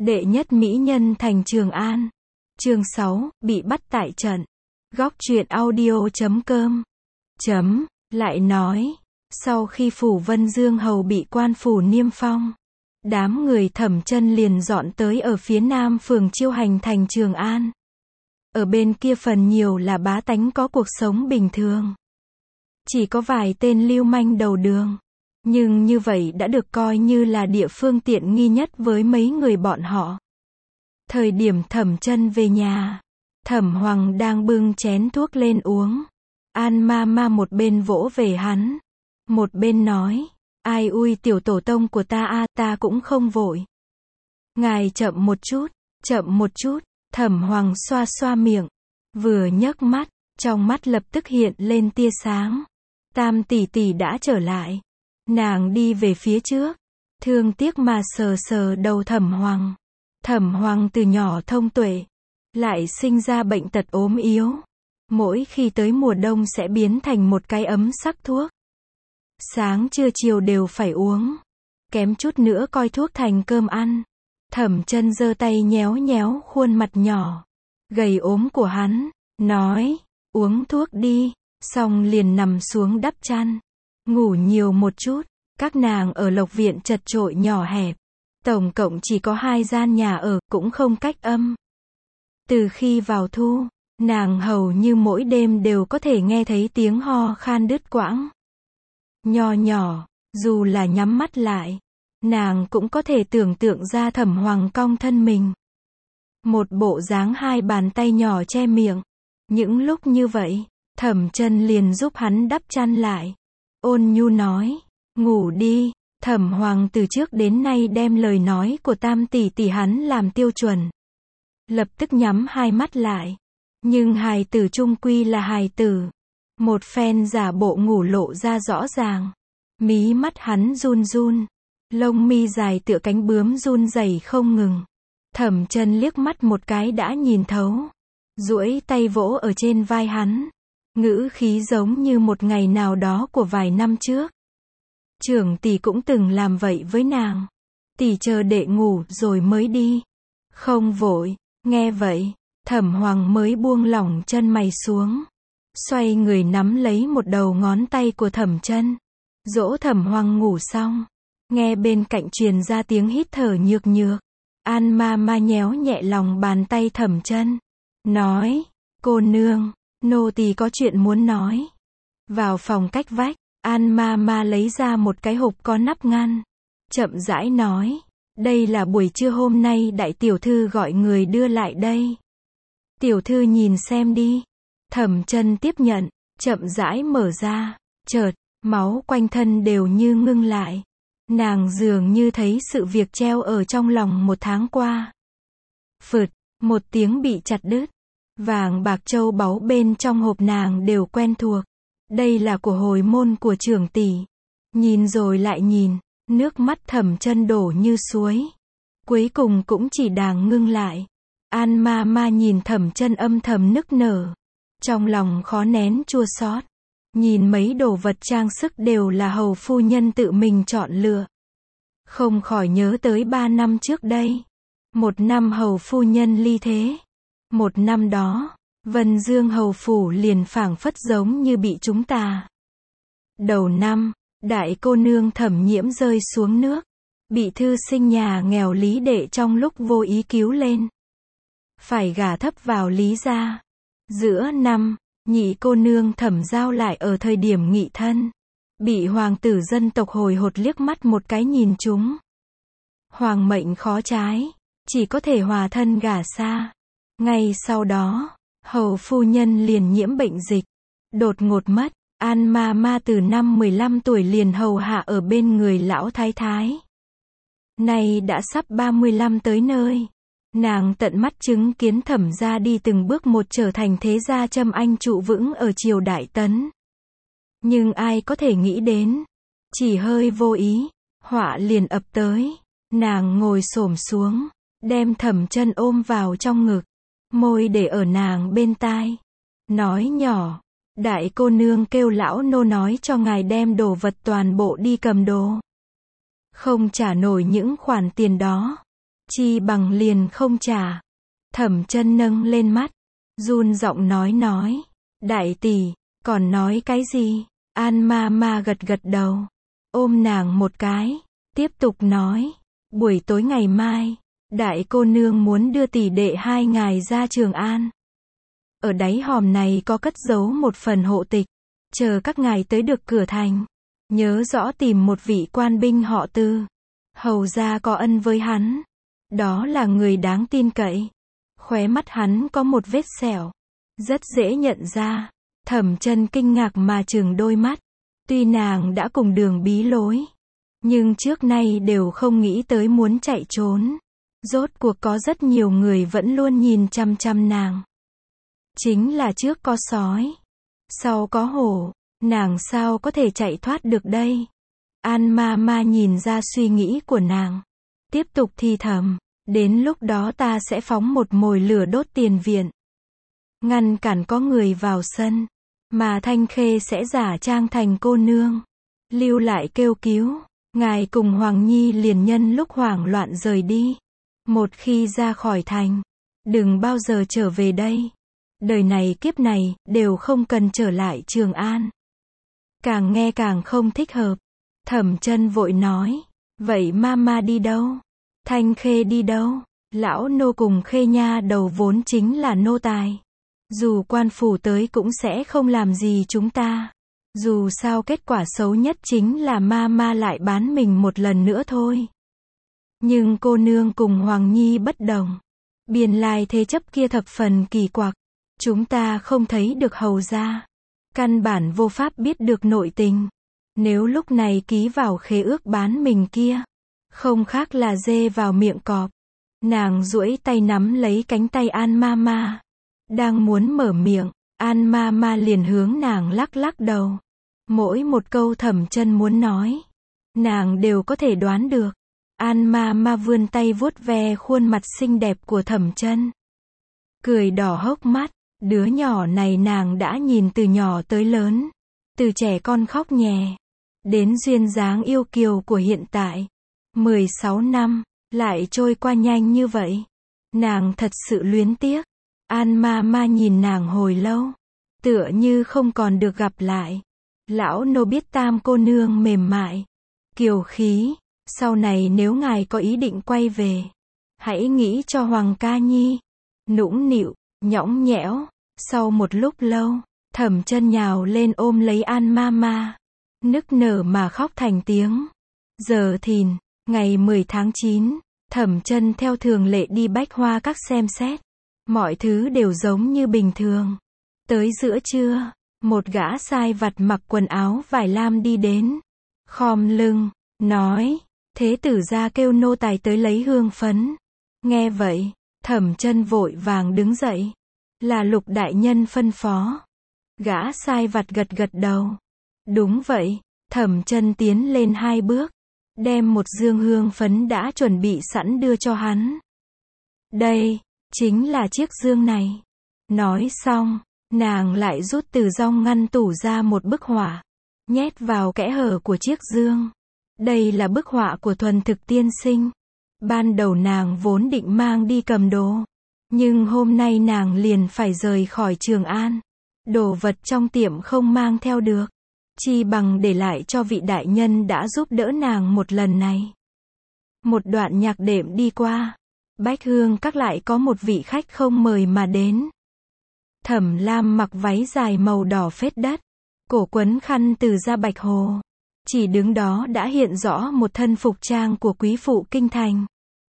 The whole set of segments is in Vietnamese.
Đệ nhất mỹ nhân thành Trường An. Chương 6, bị bắt tại trận. Góc truyện audio.com. Lại nói, sau khi phủ Vân Dương Hầu bị quan phủ niêm phong, đám người Thẩm Chân liền dọn tới ở phía nam phường Chiêu Hành thành Trường An. Ở bên kia phần nhiều là bá tánh có cuộc sống bình thường. Chỉ có vài tên lưu manh đầu đường. Nhưng như vậy đã được coi như là địa phương tiện nghi nhất với mấy người bọn họ. Thời điểm Thẩm Chân về nhà, Thẩm Hoàng đang bưng chén thuốc lên uống. An ma một bên vỗ về hắn, một bên nói, ai ui tiểu tổ tông của ta a, ta cũng không vội. Ngài chậm một chút, Thẩm Hoàng xoa xoa miệng, vừa nhấc mắt, trong mắt lập tức hiện lên tia sáng. Tam tỷ tỷ đã trở lại. Nàng đi về phía trước, thương tiếc mà sờ sờ đầu Thẩm Hoàng. Thẩm Hoàng từ nhỏ thông tuệ, lại sinh ra bệnh tật ốm yếu. Mỗi khi tới mùa đông sẽ biến thành một cái ấm sắc thuốc. Sáng trưa chiều đều phải uống. Kém chút nữa coi thuốc thành cơm ăn. Thẩm Chân giơ tay nhéo nhéo khuôn mặt nhỏ, gầy ốm của hắn, nói, uống thuốc đi, xong liền nằm xuống đắp chăn. Ngủ nhiều một chút, các nàng ở Lộc Viện chật chội nhỏ hẹp. Tổng cộng chỉ có 2 gian nhà ở, cũng không cách âm. Từ khi vào thu, nàng hầu như mỗi đêm đều có thể nghe thấy tiếng ho khan đứt quãng. Nho nhỏ, dù là nhắm mắt lại, nàng cũng có thể tưởng tượng ra Thẩm Hoàng cong thân mình. Một bộ dáng 2 bàn tay nhỏ che miệng. Những lúc như vậy, Thẩm Chân liền giúp hắn đắp chăn lại. Ôn nhu nói, ngủ đi. Thẩm Hoàng từ trước đến nay đem lời nói của Tam tỷ tỷ hắn làm tiêu chuẩn. Lập tức nhắm 2 mắt lại. Nhưng hài tử chung quy là hài tử. Một phen giả bộ ngủ lộ ra rõ ràng. Mí mắt hắn run run. Lông mi dài tựa cánh bướm run rẩy không ngừng. Thẩm Chân liếc mắt một cái đã nhìn thấu. Duỗi tay vỗ ở trên vai hắn. Ngữ khí giống như một ngày nào đó của vài năm trước. Trưởng tỷ cũng từng làm vậy với nàng. Tỷ chờ đệ ngủ rồi mới đi. Không vội. Nghe vậy, Thẩm Hoàng mới buông lỏng chân mày xuống. Xoay người nắm lấy một đầu ngón tay của Thẩm Chân. Dỗ Thẩm Hoàng ngủ xong. Nghe bên cạnh truyền ra tiếng hít thở nhược nhược. An ma nhéo nhẹ lòng bàn tay Thẩm Chân. Nói, cô nương, nô tỳ có chuyện muốn nói. Vào phòng cách vách, An ma lấy ra một cái hộp có nắp ngăn. Chậm rãi nói, đây là buổi trưa hôm nay đại tiểu thư gọi người đưa lại đây. Tiểu thư nhìn xem đi. Thẩm Chân tiếp nhận, chậm rãi mở ra. Chợt, máu quanh thân đều như ngưng lại. Nàng dường như thấy sự việc treo ở trong lòng 1 tháng qua. Phượt, một tiếng bị chặt đứt. Vàng bạc châu báu bên trong hộp nàng đều quen thuộc. Đây là của hồi môn của trưởng tỷ. Nhìn rồi lại nhìn, nước mắt Thẩm Chân đổ như suối. Cuối cùng cũng chỉ đàng ngưng lại. An ma nhìn Thẩm Chân âm thầm nức nở. Trong lòng khó nén chua xót. Nhìn mấy đồ vật trang sức đều là hầu phu nhân tự mình chọn lựa. Không khỏi nhớ tới 3 năm trước đây. 1 năm hầu phu nhân ly thế. 1 năm đó, Vân Dương hầu phủ liền phảng phất giống như bị chúng ta. Đầu năm, đại cô nương Thẩm Nhiễm rơi xuống nước. Bị thư sinh nhà nghèo Lý Đệ trong lúc vô ý cứu lên. Phải gả thấp vào Lý gia. Giữa năm, nhị cô nương Thẩm Giao lại ở thời điểm nghị thân. Bị hoàng tử dân tộc hồi hột liếc mắt một cái nhìn trúng. Hoàng mệnh khó trái, chỉ có thể hòa thân gả xa. Ngay sau đó, hầu phu nhân liền nhiễm bệnh dịch. Đột ngột mất. An ma từ năm 15 tuổi liền hầu hạ ở bên người lão thái thái. Nay đã sắp 35 tới nơi. Nàng tận mắt chứng kiến Thẩm gia đi từng bước một trở thành thế gia trâm anh trụ vững ở triều Đại Tấn. Nhưng ai có thể nghĩ đến, chỉ hơi vô ý, họa liền ập tới. Nàng ngồi xổm xuống, đem Thẩm Chân ôm vào trong ngực, môi để ở nàng bên tai, nói nhỏ, đại cô nương kêu lão nô nói cho ngài đem đồ vật toàn bộ đi cầm đồ. Không trả nổi những khoản tiền đó, chi bằng liền không trả. Thẩm Chân nâng lên mắt, run giọng nói, đại tỷ, còn nói cái gì? An ma gật gật đầu, ôm nàng một cái, tiếp tục nói, buổi tối ngày mai, đại cô nương muốn đưa tỷ đệ hai ngài ra Trường An. Ở đáy hòm này có cất giấu một phần hộ tịch, chờ các ngài tới được cửa thành, nhớ rõ tìm một vị quan binh họ Tư, hầu ra có ân với hắn, đó là người đáng tin cậy. Khóe mắt hắn có một vết sẹo, rất dễ nhận ra. Thẩm Chân kinh ngạc mà trừng đôi mắt, tuy nàng đã cùng Đường bí lối, nhưng trước nay đều không nghĩ tới muốn chạy trốn. Rốt cuộc có rất nhiều người vẫn luôn nhìn chăm chăm nàng. Chính là trước có sói, sau có hổ, nàng sao có thể chạy thoát được đây? An ma nhìn ra suy nghĩ của nàng, tiếp tục thì thầm, đến lúc đó ta sẽ phóng một mồi lửa đốt tiền viện, ngăn cản có người vào sân, mà Thanh Khê sẽ giả trang thành cô nương, lưu lại kêu cứu. Ngài cùng Hoàng Nhi liền nhân lúc hoảng loạn rời đi. Một khi ra khỏi thành, đừng bao giờ trở về đây. Đời này kiếp này, đều không cần trở lại Trường An. Càng nghe càng không thích hợp. Thẩm Chân vội nói, vậy mama đi đâu? Thanh Khê đi đâu? Lão nô cùng Khê nha đầu vốn chính là nô tài. Dù quan phủ tới cũng sẽ không làm gì chúng ta. Dù sao kết quả xấu nhất chính là mama lại bán mình một lần nữa thôi. Nhưng cô nương cùng Hoàng Nhi bất đồng. Biên lai thế chấp kia thập phần kỳ quặc. Chúng ta không thấy được hầu ra. Căn bản vô pháp biết được nội tình. Nếu lúc này ký vào khế ước bán mình kia, không khác là dê vào miệng cọp. Nàng duỗi tay nắm lấy cánh tay An Mama. Đang muốn mở miệng, An Mama liền hướng nàng lắc lắc đầu. Mỗi một câu Thẩm Chân muốn nói, nàng đều có thể đoán được. An Mama vươn tay vuốt ve khuôn mặt xinh đẹp của Thẩm Chân, cười đỏ hốc mắt. Đứa nhỏ này nàng đã nhìn từ nhỏ tới lớn, từ trẻ con khóc nhè, đến duyên dáng yêu kiều của hiện tại. 16 năm, lại trôi qua nhanh như vậy. Nàng thật sự luyến tiếc. An Mama nhìn nàng hồi lâu, tựa như không còn được gặp lại. Lão nô biết Tam cô nương mềm mại, kiều khí, sau này nếu ngài có ý định quay về, hãy nghĩ cho Hoàng ca nhi. Nũng nịu, nhõng nhẽo. Sau một lúc lâu, Thẩm Chân nhào lên ôm lấy An Mama, nức nở mà khóc thành tiếng. Giờ thìn, ngày 10 tháng 9, Thẩm Chân theo thường lệ đi Bách Hoa Các xem xét. Mọi thứ đều giống như bình thường. Tới giữa trưa, một gã sai vặt mặc quần áo vải lam đi đến, khom lưng, nói, thế tử gia kêu nô tài tới lấy hương phấn. Nghe vậy, Thẩm Chân vội vàng đứng dậy. Là Lục đại nhân phân phó. Gã sai vặt gật gật đầu. Đúng vậy. Thẩm Chân tiến lên 2 bước, đem một dương hương phấn đã chuẩn bị sẵn đưa cho hắn. Đây, chính là chiếc dương này. Nói xong, nàng lại rút từ trong ngăn tủ ra một bức họa, nhét vào kẽ hở của chiếc dương. Đây là bức họa của Thuần Thực tiên sinh. Ban đầu nàng vốn định mang đi cầm đồ, nhưng hôm nay nàng liền phải rời khỏi Trường An. Đồ vật trong tiệm không mang theo được, chi bằng để lại cho vị đại nhân đã giúp đỡ nàng một lần này. Một đoạn nhạc đệm đi qua, Bách Hương Các lại có một vị khách không mời mà đến. Thẩm Lam mặc váy dài màu đỏ phết đất, cổ quấn khăn từ da bạch hồ. Chỉ đứng đó đã hiện rõ một thân phục trang của quý phụ kinh thành.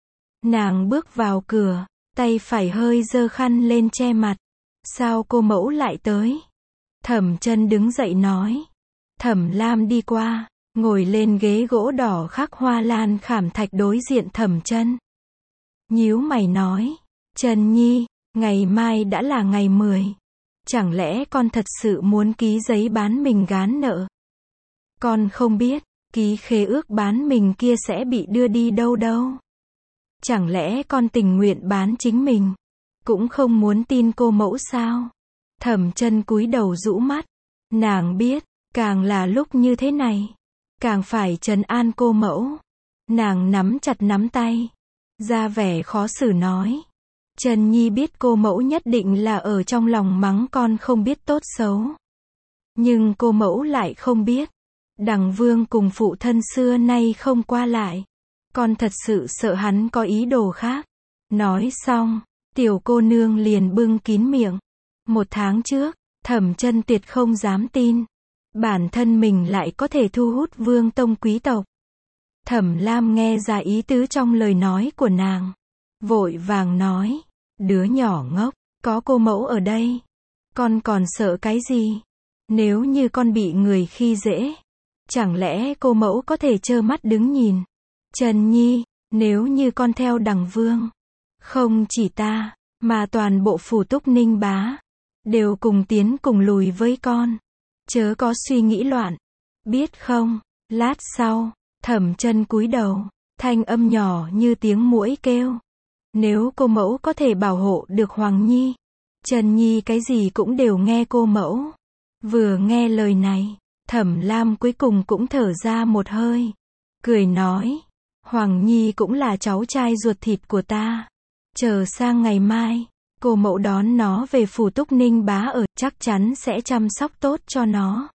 Nàng bước vào cửa, tay phải hơi giơ khăn lên che mặt. Sao cô mẫu lại tới? Thẩm Chân đứng dậy nói. Thẩm Lam đi qua, ngồi lên ghế gỗ đỏ khắc hoa lan khảm thạch đối diện Thẩm Chân. Nhíu mày nói, Chân Nhi, ngày mai đã là ngày 10. Chẳng lẽ con thật sự muốn ký giấy bán mình gán nợ? Con không biết, ký khế ước bán mình kia sẽ bị đưa đi đâu đâu. Chẳng lẽ con tình nguyện bán chính mình, cũng không muốn tin cô mẫu sao? Thẩm Chân cúi đầu rũ mắt. Nàng biết, càng là lúc như thế này, càng phải trấn an cô mẫu. Nàng nắm chặt nắm tay, ra vẻ khó xử nói. Trần Nhi biết cô mẫu nhất định là ở trong lòng mắng con không biết tốt xấu. Nhưng cô mẫu lại không biết. Đằng Vương cùng phụ thân xưa nay không qua lại. Con thật sự sợ hắn có ý đồ khác. Nói xong, tiểu cô nương liền bưng kín miệng. 1 tháng trước, Thẩm Chân tuyệt không dám tin. Bản thân mình lại có thể thu hút vương tông quý tộc. Thẩm Lam nghe ra ý tứ trong lời nói của nàng. Vội vàng nói, đứa nhỏ ngốc, có cô mẫu ở đây. Con còn sợ cái gì? Nếu như con bị người khi dễ, chẳng lẽ cô mẫu có thể trơ mắt đứng nhìn? Trần Nhi, nếu như con theo Đằng Vương, không chỉ ta, mà toàn bộ phủ Túc Ninh Bá, đều cùng tiến cùng lùi với con. Chớ có suy nghĩ loạn, biết không? Lát sau, Thẩm Chân cúi đầu, thanh âm nhỏ như tiếng muỗi kêu. Nếu cô mẫu có thể bảo hộ được Hoàng Nhi, Trần Nhi cái gì cũng đều nghe cô mẫu. Vừa nghe lời này, Thẩm Lam cuối cùng cũng thở ra một hơi. Cười nói, Hoàng Nhi cũng là cháu trai ruột thịt của ta. Chờ sang ngày mai, cô mẫu đón nó về phủ Túc Ninh Bá ở, chắc chắn sẽ chăm sóc tốt cho nó.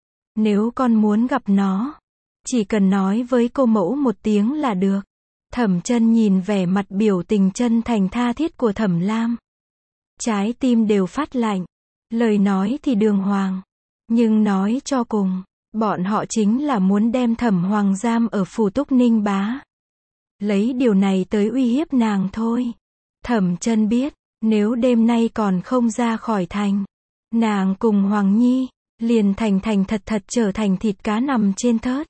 Nếu con muốn gặp nó, chỉ cần nói với cô mẫu một tiếng là được. Thẩm Chân nhìn vẻ mặt biểu tình chân thành tha thiết của Thẩm Lam. Trái tim đều phát lạnh. Lời nói thì đường hoàng. Nhưng nói cho cùng, bọn họ chính là muốn đem Thẩm Hoàng giam ở phủ Túc Ninh Bá. Lấy điều này tới uy hiếp nàng thôi. Thẩm Chân biết, nếu đêm nay còn không ra khỏi thành, nàng cùng Hoàng Nhi, liền thành thật thật trở thành thịt cá nằm trên thớt.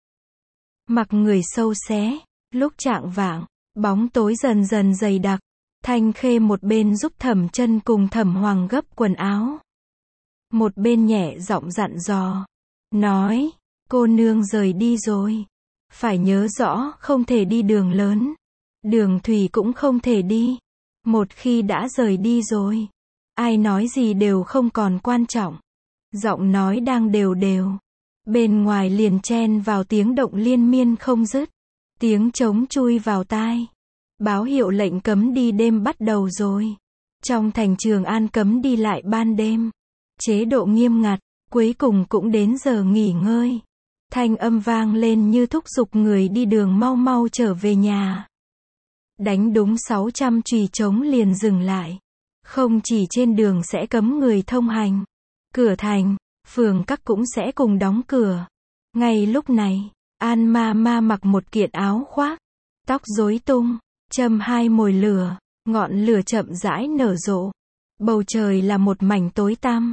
Mặc người sâu xé, lúc chạng vạng, bóng tối dần dần dày đặc, Thanh Khê một bên giúp Thẩm Chân cùng Thẩm Hoàng gấp quần áo. Một bên nhẹ giọng dặn dò, nói, cô nương rời đi rồi. Phải nhớ rõ không thể đi đường lớn, đường thủy cũng không thể đi. Một khi đã rời đi rồi, ai nói gì đều không còn quan trọng. Giọng nói đang đều đều. Bên ngoài liền chen vào tiếng động liên miên không dứt. Tiếng trống chui vào tai. Báo hiệu lệnh cấm đi đêm bắt đầu rồi. Trong thành Trường An cấm đi lại ban đêm. Chế độ nghiêm ngặt, cuối cùng cũng đến giờ nghỉ ngơi. Thanh âm vang lên như thúc giục người đi đường mau mau trở về nhà. Đánh đúng 600 chùy trống liền dừng lại. Không chỉ trên đường sẽ cấm người thông hành. Cửa thành, phường các cũng sẽ cùng đóng cửa. Ngay lúc này, An Ma Ma mặc một kiện áo khoác, tóc rối tung, châm 2 mồi lửa, ngọn lửa chậm rãi nở rộ. Bầu trời là một mảnh tối tăm,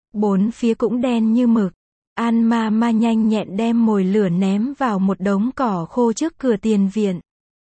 4 phía cũng đen như mực. An Ma Ma nhanh nhẹn đem mồi lửa ném vào một đống cỏ khô trước cửa tiền viện.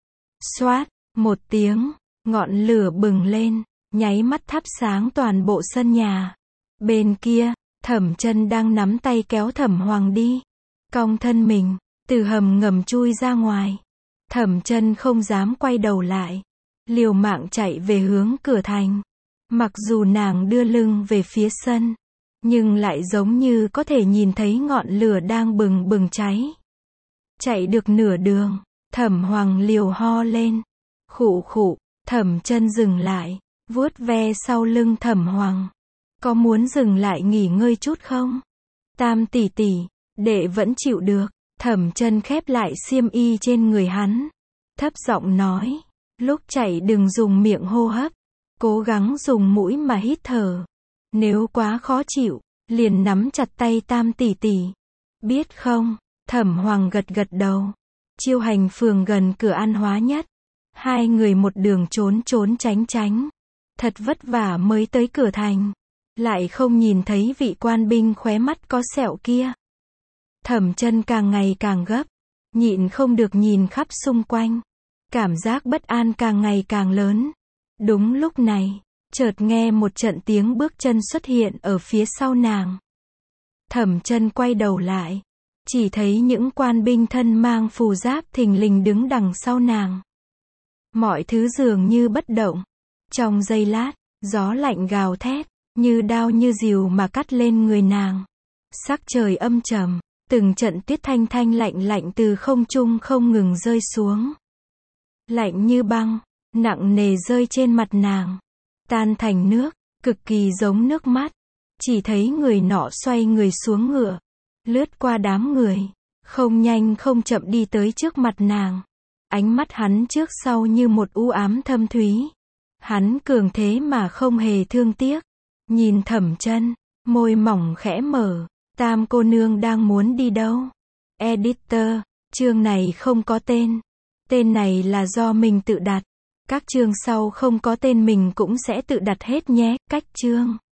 Xoát, một tiếng, ngọn lửa bừng lên, nháy mắt thắp sáng toàn bộ sân nhà. Bên kia, Thẩm Chân đang nắm tay kéo Thẩm Hoàng đi. Cong thân mình, từ hầm ngầm chui ra ngoài. Thẩm Chân không dám quay đầu lại. Liều mạng chạy về hướng cửa thành. Mặc dù nàng đưa lưng về phía sân, nhưng lại giống như có thể nhìn thấy ngọn lửa đang bừng bừng cháy. Chạy được nửa đường, Thẩm Hoàng liều ho lên. Khụ khụ, Thẩm Chân dừng lại, vuốt ve sau lưng Thẩm Hoàng. Có muốn dừng lại nghỉ ngơi chút không? Tam tỷ tỷ, đệ vẫn chịu được. Thẩm Chân khép lại xiêm y trên người hắn. Thấp giọng nói, lúc chạy đừng dùng miệng hô hấp. Cố gắng dùng mũi mà hít thở. Nếu quá khó chịu, liền nắm chặt tay Tam tỷ tỷ. Biết không? Thẩm Hoàng gật gật đầu. Chiêu hành phường gần cửa An Hóa Nhất. 2 người một đường trốn trốn tránh tránh. Thật vất vả mới tới cửa thành. Lại không nhìn thấy vị quan binh khóe mắt có sẹo kia. Thẩm Chân càng ngày càng gấp. Nhịn không được nhìn khắp xung quanh. Cảm giác bất an càng ngày càng lớn. Đúng lúc này, chợt nghe một trận tiếng bước chân xuất hiện ở phía sau nàng. Thẩm Chân quay đầu lại. Chỉ thấy những quan binh thân mang phù giáp thình lình đứng đằng sau nàng. Mọi thứ dường như bất động. Trong giây lát, gió lạnh gào thét, như đao như rìu mà cắt lên người nàng. Sắc trời âm trầm, từng trận tuyết thanh thanh lạnh lạnh từ không trung không ngừng rơi xuống. Lạnh như băng, nặng nề rơi trên mặt nàng, tan thành nước, cực kỳ giống nước mắt. Chỉ thấy người nọ xoay người xuống ngựa, lướt qua đám người, không nhanh không chậm đi tới trước mặt nàng. Ánh mắt hắn trước sau như một u ám thâm thúy. Hắn cường thế mà không hề thương tiếc. Nhìn Thẩm Chân, môi mỏng khẽ mở, Tam cô nương đang muốn đi đâu? Editor, chương này không có tên. Tên này là do mình tự đặt. Các chương sau không có tên mình cũng sẽ tự đặt hết nhé. Cách chương